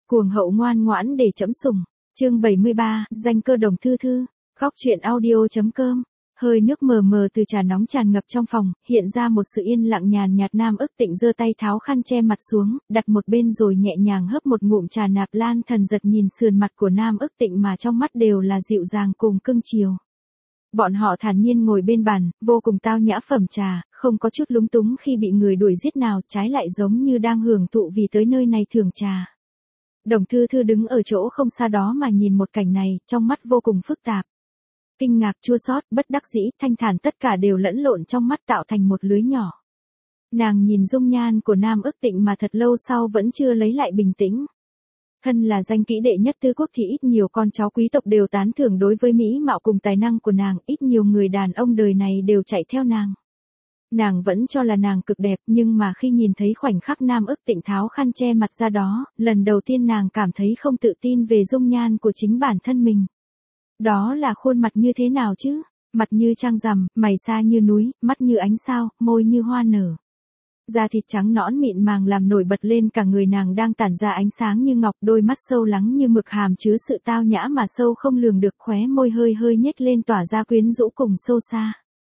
Cuồng hậu ngoan ngoãn để trẫm sủng. Chương 73, danh cơ Đồng Thư Thư. Góc truyện audio.com. Hơi nước mờ mờ từ trà nóng tràn ngập trong phòng, hiện ra một sự yên lặng nhàn nhạt. Nam Ức Tịnh giơ tay tháo khăn che mặt xuống, đặt một bên rồi nhẹ nhàng hớp một ngụm trà. Nạp Lan Thần giật nhìn sườn mặt của Nam Ức Tịnh mà trong mắt đều là dịu dàng cùng cưng chiều. Bọn họ thản nhiên ngồi bên bàn, vô cùng tao nhã phẩm trà, không có chút lúng túng khi bị người đuổi giết nào, trái lại giống như đang hưởng thụ vì tới nơi này thưởng trà. Đồng Thư Thư đứng ở chỗ không xa đó mà nhìn một cảnh này, trong mắt vô cùng phức tạp. Kinh ngạc, chua xót, bất đắc dĩ, thanh thản tất cả đều lẫn lộn trong mắt tạo thành một lưới nhỏ. Nàng nhìn dung nhan của Nam Ức Tịnh mà thật lâu sau vẫn chưa lấy lại bình tĩnh. Thân là danh kỹ đệ nhất tứ quốc thì ít nhiều con cháu quý tộc đều tán thưởng đối với mỹ mạo cùng tài năng của nàng, ít nhiều người đàn ông đời này đều chạy theo nàng. Nàng vẫn cho là nàng cực đẹp, nhưng mà khi nhìn thấy khoảnh khắc Nam Ức Tịnh tháo khăn che mặt ra đó, lần đầu tiên nàng cảm thấy không tự tin về dung nhan của chính bản thân mình. Đó là khuôn mặt như thế nào chứ? Mặt như trăng rằm, mày xa như núi, mắt như ánh sao, môi như hoa nở. Da thịt trắng nõn mịn màng làm nổi bật lên cả người nàng đang tản ra ánh sáng như ngọc, đôi mắt sâu lắng như mực hàm chứa sự tao nhã mà sâu không lường được, khóe môi hơi hơi nhếch lên tỏa ra quyến rũ cùng sâu xa.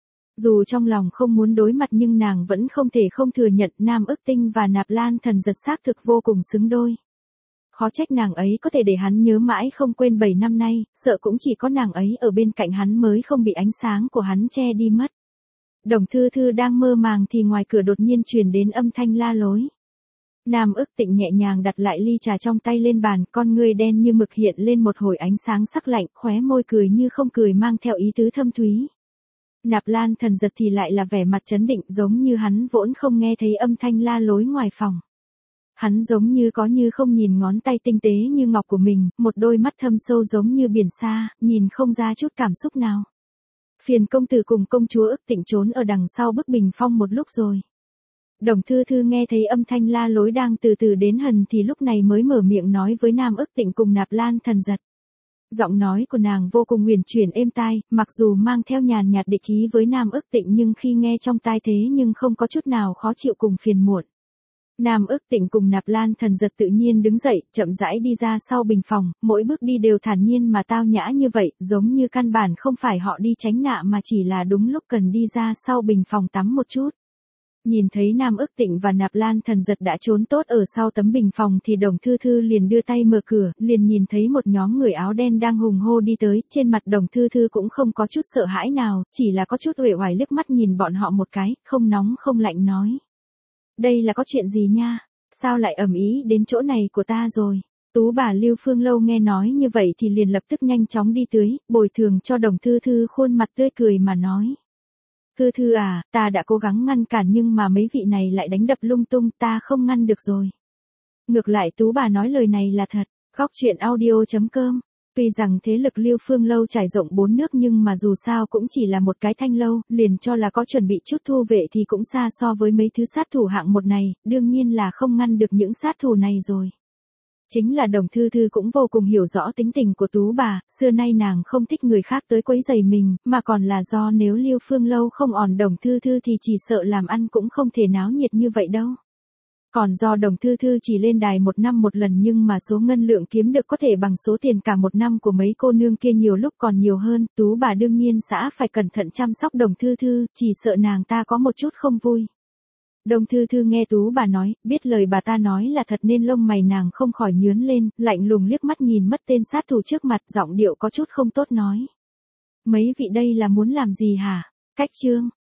Dù trong lòng không muốn đối mặt nhưng nàng vẫn không thể không thừa nhận Nam Ức Tinh và Nạp Lan Thần giật xác thực vô cùng xứng đôi. Khó trách nàng ấy có thể để hắn nhớ mãi không quên 7 năm nay, sợ cũng chỉ có nàng ấy ở bên cạnh hắn mới không bị ánh sáng của hắn che đi mất. Đồng Thư Thư đang mơ màng thì ngoài cửa đột nhiên truyền đến âm thanh la lối. Nam Ức Tịnh nhẹ nhàng đặt lại ly trà trong tay lên bàn, con ngươi đen như mực hiện lên một hồi ánh sáng sắc lạnh, khóe môi cười như không cười mang theo ý tứ thâm thúy. Nạp Lan Thần giật thì lại là vẻ mặt trấn định, giống như hắn vốn không nghe thấy âm thanh la lối ngoài phòng. Hắn giống như có như không nhìn ngón tay tinh tế như ngọc của mình, một đôi mắt thâm sâu giống như biển xa, nhìn không ra chút cảm xúc nào. Phiền công tử cùng công chúa Ức Tịnh trốn ở đằng sau bức bình phong một lúc rồi. Đồng Thư Thư nghe thấy âm thanh la lối đang từ từ đến gần thì lúc này mới mở miệng nói với Nam Ức Tịnh cùng Nạp Lan Thần giật. Giọng nói của nàng vô cùng huyền chuyển êm tai, mặc dù mang theo nhàn nhạt địch ý với Nam Ức Tịnh nhưng khi nghe trong tai thế nhưng không có chút nào khó chịu cùng phiền muộn. Nam Ức Tịnh cùng Nạp Lan Thần giật tự nhiên đứng dậy, chậm rãi đi ra sau bình phòng, mỗi bước đi đều thản nhiên mà tao nhã như vậy, giống như căn bản không phải họ đi tránh nạ mà chỉ là đúng lúc cần đi ra sau bình phòng tắm một chút. Nhìn thấy Nam Ức Tịnh và Nạp Lan Thần giật đã trốn tốt ở sau tấm bình phòng thì Đồng Thư Thư liền đưa tay mở cửa, liền nhìn thấy một nhóm người áo đen đang hùng hô đi tới, trên mặt Đồng Thư Thư cũng không có chút sợ hãi nào, chỉ là có chút uể oải liếc mắt nhìn bọn họ một cái, không nóng không lạnh nói. Đây là có chuyện gì nha? Sao lại ầm ĩ đến chỗ này của ta rồi? Tú bà Lưu Phương Lâu nghe nói như vậy thì liền lập tức nhanh chóng đi tưới, bồi thường cho Đồng Thư Thư khuôn mặt tươi cười mà nói. Thư Thư à, ta đã cố gắng ngăn cản nhưng mà mấy vị này lại đánh đập lung tung, ta không ngăn được rồi. Ngược lại Tú bà nói lời này là thật. Góc truyện audio.com. Tuy rằng thế lực Lưu Phương Lâu trải rộng 4 nước nhưng mà dù sao cũng chỉ là một cái thanh lâu, liền cho là có chuẩn bị chút thu vệ thì cũng xa so với mấy thứ sát thủ hạng một này, đương nhiên là không ngăn được những sát thủ này rồi. Chính là Đồng Thư Thư cũng vô cùng hiểu rõ tính tình của Tú bà, xưa nay nàng không thích người khác tới quấy rầy mình, mà còn là do nếu Lưu Phương Lâu không ỏn Đồng Thư Thư thì chỉ sợ làm ăn cũng không thể náo nhiệt như vậy đâu. Còn do Đồng Thư Thư chỉ lên đài một năm một lần nhưng mà số ngân lượng kiếm được có thể bằng số tiền cả một năm của mấy cô nương kia nhiều lúc còn nhiều hơn, Tú bà đương nhiên sẽ phải cẩn thận chăm sóc Đồng Thư Thư, chỉ sợ nàng ta có một chút không vui. Đồng Thư Thư nghe Tú bà nói, biết lời bà ta nói là thật nên lông mày nàng không khỏi nhướng lên, lạnh lùng liếc mắt nhìn mất tên sát thủ trước mặt, giọng điệu có chút không tốt nói. Mấy vị đây là muốn làm gì hả? Cách chương.